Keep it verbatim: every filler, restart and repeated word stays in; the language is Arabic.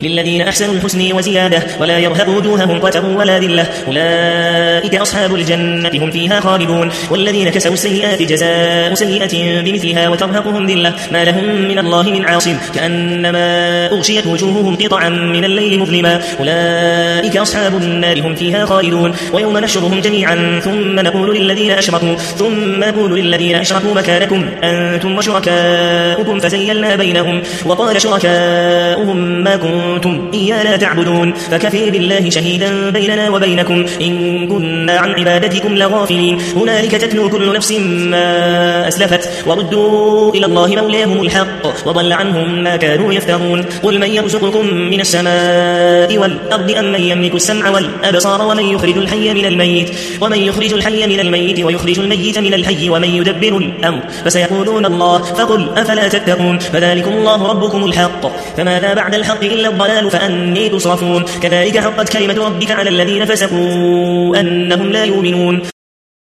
للذين أحسنوا الحسن وزيادة ولا يرهب وجوههم قتر ولا ذلة أولئك أصحاب الجنة هم فيها خالدون والذين كسبوا السيئات جزاء سيئة بمثلها وترهقهم ذلة ما لهم من الله من عاصم كأنما أغشيت وجوههم قطعا من الليل مظلما أولئك أصحاب النار هم فيها خالدون ويوم نحشرهم جميعا ثم نقول للذين أشركوا ثم نقول للذين أشركوا مكانكم أنتم وشركاؤكم فزيلنا بينهم وقال شركاؤهم ما كنتم كنتم إيانا تعبدون فكفى بالله شهيدا بيننا وبينكم إن كنا عن عبادتكم لغافلين هنالك تتلو كل نفس ما أسلفت وردوا إلى الله مولاهم الحق وضل عنهم ما كانوا يفترون قل من يرزقكم من السماء والأرض أم من يملك السمع والأبصار ومن يخرج الحي من الميت ومن يخرج الحي من الميت ويخرج الميت من الحي ومن يدبر الأمر فسيقولون الله فقل أفلا تتقون فذلكم الله ربكم الحق فماذا بعد الحق إلا الضلال فأني تصرفون كذلك حقت كلمة ربك على الذين فسقوا أنهم لا يؤمنون